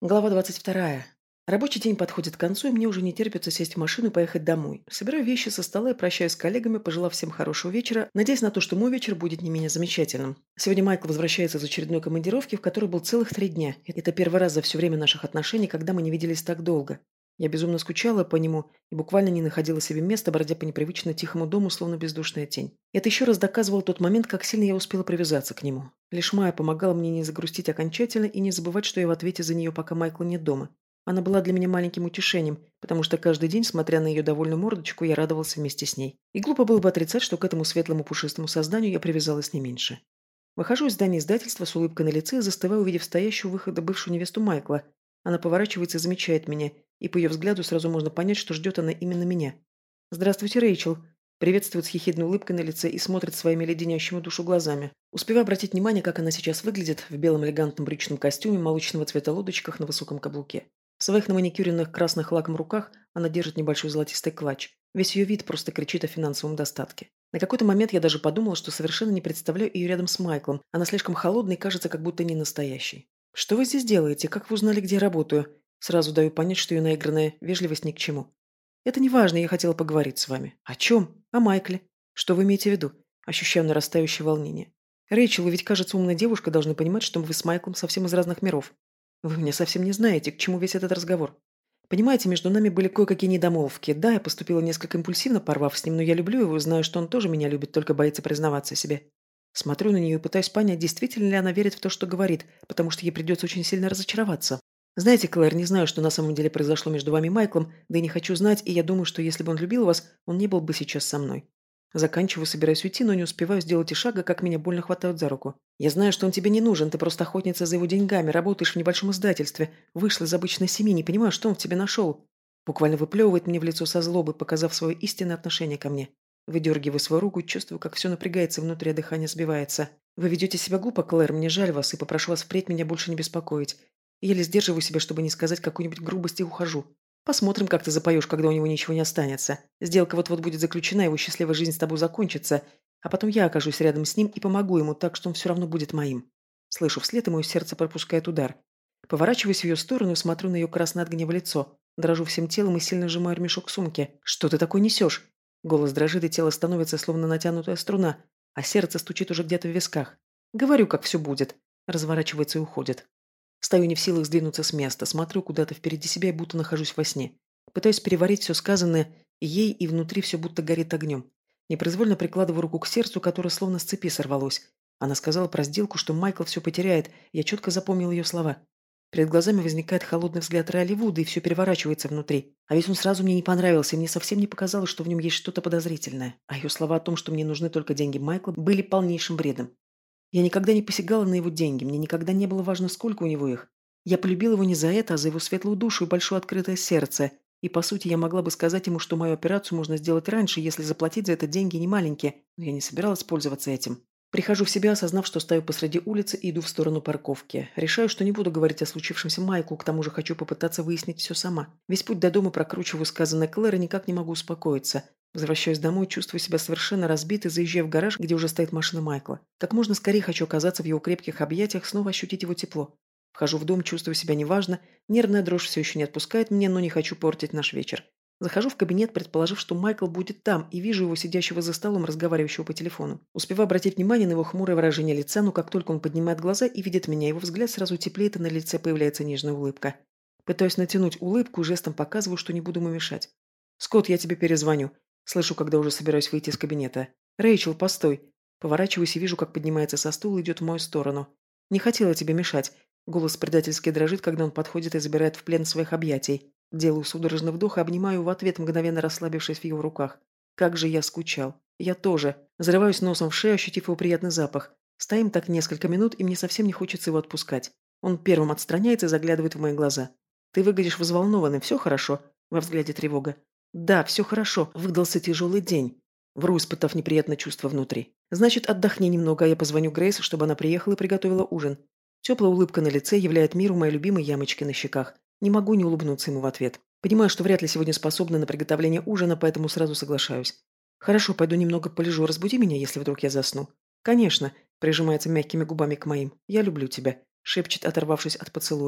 Глава 22. Рабочий день подходит к концу, и мне уже не терпится сесть в машину и поехать домой. Собираю вещи со стола и прощаюсь с коллегами, пожелав всем хорошего вечера, надеясь на то, что мой вечер будет не менее замечательным. Сегодня Майкл возвращается из очередной командировки, в которой был целых 3 дня. Это первый раз за все время наших отношений, когда мы не виделись так долго. Я безумно скучала по нему и буквально не находила себе места, бродя по непривычно тихому дому, словно бездушная тень. Это еще раз доказывало тот момент, как сильно я успела привязаться к нему. Лишь Майя помогала мне не загрустить окончательно и не забывать, что я в ответе за нее, пока Майкла нет дома. Она была для меня маленьким утешением, потому что каждый день, смотря на ее довольную мордочку, я радовался вместе с ней. И глупо было бы отрицать, что к этому светлому пушистому созданию я привязалась не меньше. Выхожу из здания издательства с улыбкой на лице и застываю, увидев стоящую у выхода бывшую невесту Майкла. Она поворачивается и замечает меня, и по ее взгляду сразу можно понять, что ждет она именно меня. «Здравствуйте, Рэйчел!» Приветствует с ехидной улыбкой на лице и смотрит своими леденящими душу глазами. Успеваю обратить внимание, как она сейчас выглядит в белом элегантном брючном костюме, молочного цвета лодочках на высоком каблуке. В своих наманикюренных красных лаком руках она держит небольшой золотистый клатч. Весь ее вид просто кричит о финансовом достатке. На какой-то момент я даже подумала, что совершенно не представляю ее рядом с Майклом. Она слишком холодная и кажется, как будто не настоящей. «Что вы здесь делаете? Как вы узнали, где я работаю?» Сразу даю понять, что ее наигранная вежливость ни к чему. «Это не важно, я хотела поговорить с вами». «О чем?» «О Майкле». «Что вы имеете в виду?» Ощущаю нарастающее волнение. «Рэйчел, вы ведь, кажется, умная девушка, должны понимать, что вы с Майклом совсем из разных миров. Вы меня совсем не знаете, к чему весь этот разговор. Понимаете, между нами были кое-какие недомолвки. Да, я поступила несколько импульсивно, порвав с ним, но я люблю его и знаю, что он тоже меня любит, только боится признаваться себе. Смотрю на нее и пытаюсь понять, действительно ли она верит в то, что говорит, потому что ей придется очень сильно разочароваться. Знаете, Клэр, не знаю, что на самом деле произошло между вами и Майклом, да и не хочу знать, и я думаю, что если бы он любил вас, он не был бы сейчас со мной. Заканчиваю, собираюсь уйти, но не успеваю сделать и шага, как меня больно хватают за руку. Я знаю, что он тебе не нужен, ты просто охотница за его деньгами, работаешь в небольшом издательстве, вышла из обычной семьи, не понимаю, что он в тебе нашел. Буквально выплевывает мне в лицо со злобы, показав свое истинное отношение ко мне. Выдергиваю свою руку и чувствую, как все напрягается внутри, а дыхание сбивается. Вы ведете себя глупо, Клэр, мне жаль вас, и попрошу вас впредь меня больше не беспокоить. Еле сдерживаю себя, чтобы не сказать какую-нибудь грубость и ухожу. Посмотрим, как ты запоешь, когда у него ничего не останется. Сделка вот-вот будет заключена, его счастливая жизнь с тобой закончится, а потом я окажусь рядом с ним и помогу ему так, что он все равно будет моим. Слышу вслед, и мое сердце пропускает удар. Поворачиваюсь в ее сторону и смотрю на ее красное от гнева лицо. Дрожу всем телом и сильно сжимаю ремешок сумки. «Что ты такой несешь?» Голос дрожит, и тело становится словно натянутая струна, а сердце стучит уже где-то в висках. Говорю, как все будет. Разворачивается и уходит. Стою не в силах сдвинуться с места, смотрю куда-то впереди себя и будто нахожусь во сне. Пытаюсь переварить все сказанное ей, и внутри все будто горит огнем. Непроизвольно прикладываю руку к сердцу, которое словно с цепи сорвалось. Она сказала про сделку, что Майкл все потеряет, я четко запомнил ее слова. Перед глазами возникает холодный взгляд Райли Вуда, и все переворачивается внутри. А ведь он сразу мне не понравился, и мне совсем не показалось, что в нем есть что-то подозрительное. А ее слова о том, что мне нужны только деньги Майкла, были полнейшим бредом. Я никогда не посягала на его деньги, мне никогда не было важно, сколько у него их. Я полюбила его не за это, а за его светлую душу и большое открытое сердце. И, по сути, я могла бы сказать ему, что мою операцию можно сделать раньше, если заплатить за это деньги не маленькие, но я не собиралась пользоваться этим. Прихожу в себя, осознав, что стою посреди улицы и иду в сторону парковки. Решаю, что не буду говорить о случившемся Майку, к тому же хочу попытаться выяснить все сама. Весь путь до дома прокручиваю сказанное Клэр и никак не могу успокоиться. Возвращаюсь домой, чувствую себя совершенно разбитой, заезжаю в гараж, где уже стоит машина Майкла. Как можно скорее хочу оказаться в его крепких объятиях, снова ощутить его тепло. Вхожу в дом, чувствую себя неважно, нервная дрожь все еще не отпускает меня, но не хочу портить наш вечер. Захожу в кабинет, предположив, что Майкл будет там, и вижу его сидящего за столом, разговаривающего по телефону. Успеваю обратить внимание на его хмурое выражение лица, но как только он поднимает глаза и видит меня, его взгляд сразу теплеет, и на лице появляется нежная улыбка. Пытаюсь натянуть улыбку и жестом показываю, что не буду ему мешать. «Скотт, я тебе перезвоню». Слышу, когда уже собираюсь выйти из кабинета. «Рэйчел, постой». Поворачиваюсь и вижу, как поднимается со стула и идет в мою сторону. «Не хотела тебе мешать». Голос предательски дрожит, когда он подходит и забирает в плен своих объятий. Делаю судорожный вдох и обнимаю его в ответ, мгновенно расслабившись в его руках. Как же я скучал. Я тоже. Зарываюсь носом в шею, ощутив его приятный запах. Стоим так несколько минут, и мне совсем не хочется его отпускать. Он первым отстраняется и заглядывает в мои глаза. «Ты выглядишь взволнованным, все хорошо?» Во взгляде тревога. «Да, все хорошо. Выдался тяжелый день». Вру, испытав неприятное чувство внутри. «Значит, отдохни немного, а я позвоню Грейс, чтобы она приехала и приготовила ужин». Теплая улыбка на лице являет миру мои любимые ямочки на щеках. Не могу не улыбнуться ему в ответ. Понимаю, что вряд ли сегодня способна на приготовление ужина, поэтому сразу соглашаюсь. «Хорошо, пойду немного полежу. Разбуди меня, если вдруг я засну». «Конечно», — прижимается мягкими губами к моим. «Я люблю тебя», — шепчет, оторвавшись от поцелуя.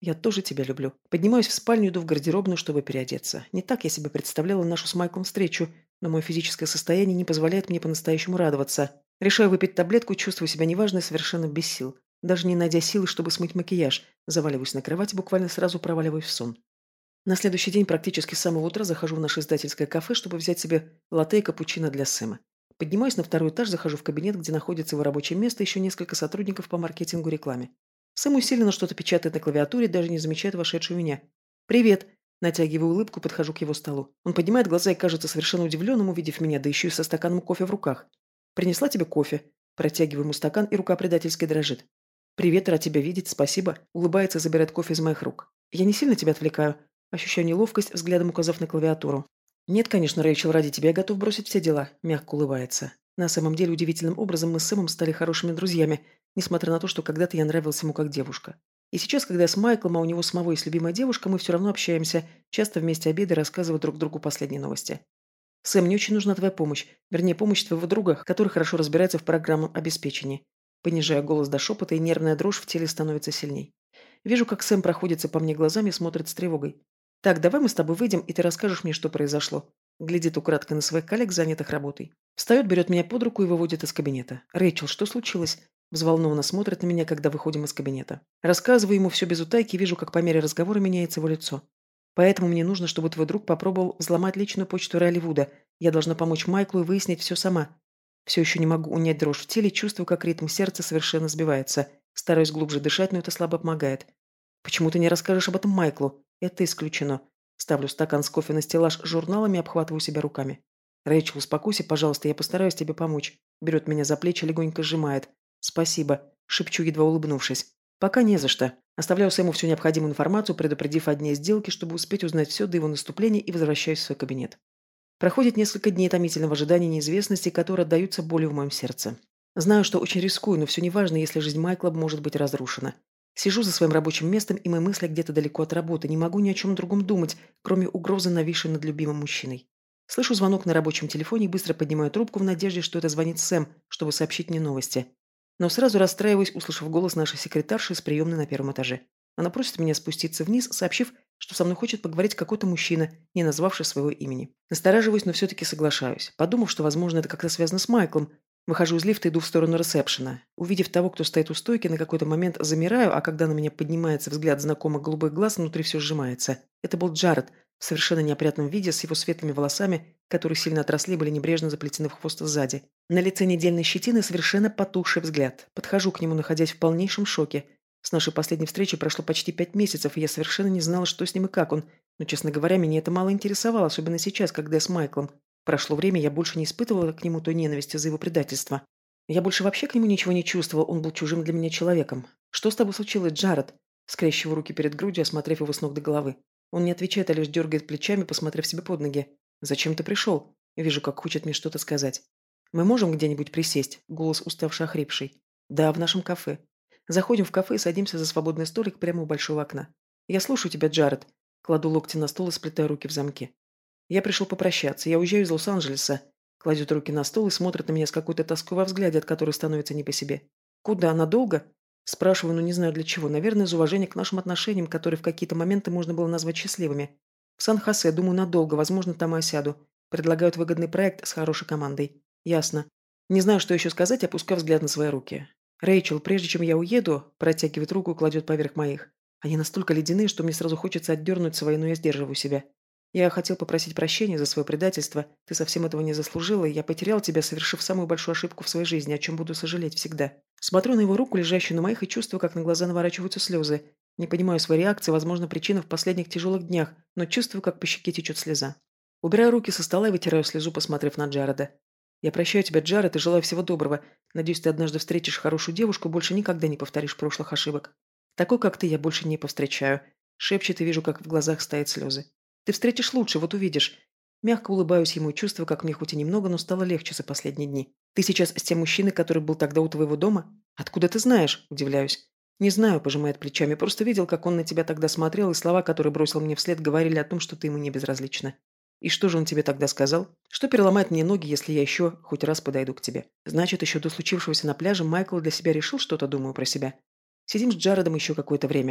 Я тоже тебя люблю. Поднимаюсь в спальню, иду в гардеробную, чтобы переодеться. Не так я себе представляла нашу с Майклом встречу, но мое физическое состояние не позволяет мне по-настоящему радоваться. Решаю выпить таблетку, чувствую себя неважно и совершенно без сил. Даже не найдя силы, чтобы смыть макияж, заваливаюсь на кровать и буквально сразу проваливаюсь в сон. На следующий день практически с самого утра захожу в наше издательское кафе, чтобы взять себе латте и капучино для Сэма. Поднимаюсь на второй этаж, захожу в кабинет, где находится его рабочее место и еще несколько сотрудников по маркетингу и рекламе. Сэм усиленно что-то печатает на клавиатуре, даже не замечает вошедшую меня. «Привет!» Натягиваю улыбку, подхожу к его столу. Он поднимает глаза и кажется совершенно удивленным, увидев меня, да еще и со стаканом кофе в руках. «Принесла тебе кофе?» Протягиваю ему стакан, и рука предательски дрожит. «Привет, рад тебя видеть, спасибо». Улыбается и забирает кофе из моих рук. «Я не сильно тебя отвлекаю?» Ощущаю неловкость, взглядом указав на клавиатуру. «Нет, конечно, Рэйчел, ради тебя я готов бросить все дела», – мягко улыбается. На самом деле, удивительным образом мы с Сэмом стали хорошими друзьями, несмотря на то, что когда-то я нравился ему как девушка. И сейчас, когда я с Майклом, а у него самого есть любимая девушка, мы все равно общаемся, часто вместе обедаем и рассказываем друг другу последние новости. «Сэм, мне очень нужна твоя помощь. Вернее, помощь твоего друга, который хорошо разбирается в программном обеспечении». Понижая голос до шепота, и нервная дрожь в теле становится сильней. Вижу, как Сэм проходится по мне глазами и смотрит с тревогой. «Так, давай мы с тобой выйдем, и ты расскажешь мне, что произошло». Глядит украдкой на своих коллег, занятых работой. Встает, берет меня под руку и выводит из кабинета. «Рэйчел, что случилось?» Взволнованно смотрит на меня, когда выходим из кабинета. Рассказываю ему все без утайки и вижу, как по мере разговора меняется его лицо. «Поэтому мне нужно, чтобы твой друг попробовал взломать личную почту Райли Вуда. Я должна помочь Майклу и выяснить все сама». Все еще не могу унять дрожь в теле, чувствую, как ритм сердца совершенно сбивается. Стараюсь глубже дышать, но это слабо помогает. «Почему ты не расскажешь об этом Майклу?» «Это исключено». Ставлю стакан с кофе на стеллаж с журналами и обхватываю себя руками. «Рэйчел, успокойся, пожалуйста, я постараюсь тебе помочь». Берет меня за плечи, легонько сжимает. «Спасибо», – шепчу, едва улыбнувшись. «Пока не за что». Оставляю Сэму всю необходимую информацию, предупредив о дне сделки, чтобы успеть узнать все до его наступления, и возвращаюсь в свой кабинет. Проходит несколько дней томительного ожидания неизвестности, которые отдаются болью в моем сердце. Знаю, что очень рискую, но все неважно, если жизнь Майкла может быть разрушена. Сижу за своим рабочим местом, и мои мысли где-то далеко от работы. Не могу ни о чем другом думать, кроме угрозы, нависшей над любимым мужчиной. Слышу звонок на рабочем телефоне и быстро поднимаю трубку в надежде, что это звонит Сэм, чтобы сообщить мне новости. Но сразу расстраиваюсь, услышав голос нашей секретарши из приемной на первом этаже. Она просит меня спуститься вниз, сообщив, что со мной хочет поговорить какой-то мужчина, не назвавший своего имени. Настораживаюсь, но все-таки соглашаюсь, подумав, что, возможно, это как-то связано с Майклом. Выхожу из лифта и иду в сторону ресепшена. Увидев того, кто стоит у стойки, на какой-то момент замираю, а когда на меня поднимается взгляд знакомых голубых глаз, внутри все сжимается. Это был Джаред, в совершенно неопрятном виде, с его светлыми волосами, которые сильно отросли, были небрежно заплетены в хвост сзади. На лице недельной щетины совершенно потухший взгляд. Подхожу к нему, находясь в полнейшем шоке. С нашей последней встречи прошло почти 5 месяцев, и я совершенно не знала, что с ним и как он. Но, честно говоря, меня это мало интересовало, особенно сейчас, когда я с Майклом. Прошло время, я больше не испытывала к нему той ненависти за его предательство. Я больше вообще к нему ничего не чувствовал, он был чужим для меня человеком. «Что с тобой случилось, Джаред?» Скрещиваю руки перед грудью, осмотрев его с ног до головы. Он не отвечает, а лишь дергает плечами, посмотрев себе под ноги. «Зачем ты пришел?» Вижу, как хочет мне что-то сказать. «Мы можем где-нибудь присесть?» Голос уставший, охрипший. «Да, в нашем кафе». Заходим в кафе и садимся за свободный столик прямо у большого окна. «Я слушаю тебя, Джаред». Кладу локти на стол и сплетаю руки в замке. «Я пришел попрощаться. Я уезжаю из Лос-Анджелеса». Кладет руки на стол и смотрит на меня с какой-то тоской во взгляде, от которой становится не по себе. «Куда? Надолго?» Спрашиваю, но не знаю для чего. Наверное, из уважения к нашим отношениям, которые в какие-то моменты можно было назвать счастливыми. В Сан-Хосе, думаю, надолго. Возможно, там и осяду. Предлагают выгодный проект с хорошей командой. Ясно. Не знаю, что еще сказать, опускаю взгляд на свои руки. «Рэйчел, прежде чем я уеду», протягивает руку и кладет поверх моих. Они настолько ледяные, что мне сразу хочется отдернуть свои, но я сдерживаю себя. Я хотел попросить прощения за свое предательство. Ты совсем этого не заслужила, и я потерял тебя, совершив самую большую ошибку в своей жизни, о чем буду сожалеть всегда. Смотрю на его руку, лежащую на моих, и чувствую, как на глаза наворачиваются слезы. Не понимаю своей реакции, возможно, причина в последних тяжелых днях, но чувствую, как по щеке течет слеза. Убираю руки со стола и вытираю слезу, посмотрев на Джареда. Я прощаю тебя, Джаред, и желаю всего доброго. Надеюсь, ты однажды встретишь хорошую девушку, больше никогда не повторишь прошлых ошибок. Такой, как ты, я больше не повстречаю. Шепчет и вижу, как в глазах стоят слезы. Ты встретишь лучше, вот увидишь. Мягко улыбаюсь ему и чувствую, как мне хоть и немного, но стало легче за последние дни. Ты сейчас с тем мужчиной, который был тогда у твоего дома? Откуда ты знаешь? Удивляюсь. Не знаю, пожимает плечами, просто видел, как он на тебя тогда смотрел, и слова, которые бросил мне вслед, говорили о том, что ты ему не безразлична. И что же он тебе тогда сказал? Что переломает мне ноги, если я еще хоть раз подойду к тебе? Значит, еще до случившегося на пляже Майкл для себя решил что-то, думаю про себя. Сидим с Джаредом еще какое-то время.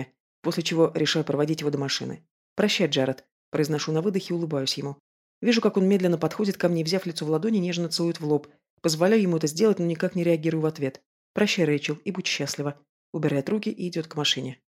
после чего решаю проводить его до машины. «Прощай, Джаред», – произношу на выдохе и улыбаюсь ему. Вижу, как он медленно подходит ко мне, взяв лицо в ладони, нежно целует в лоб. Позволяю ему это сделать, но никак не реагирую в ответ. «Прощай, Рэйчел, и будь счастлива». Убирает руки и идет к машине.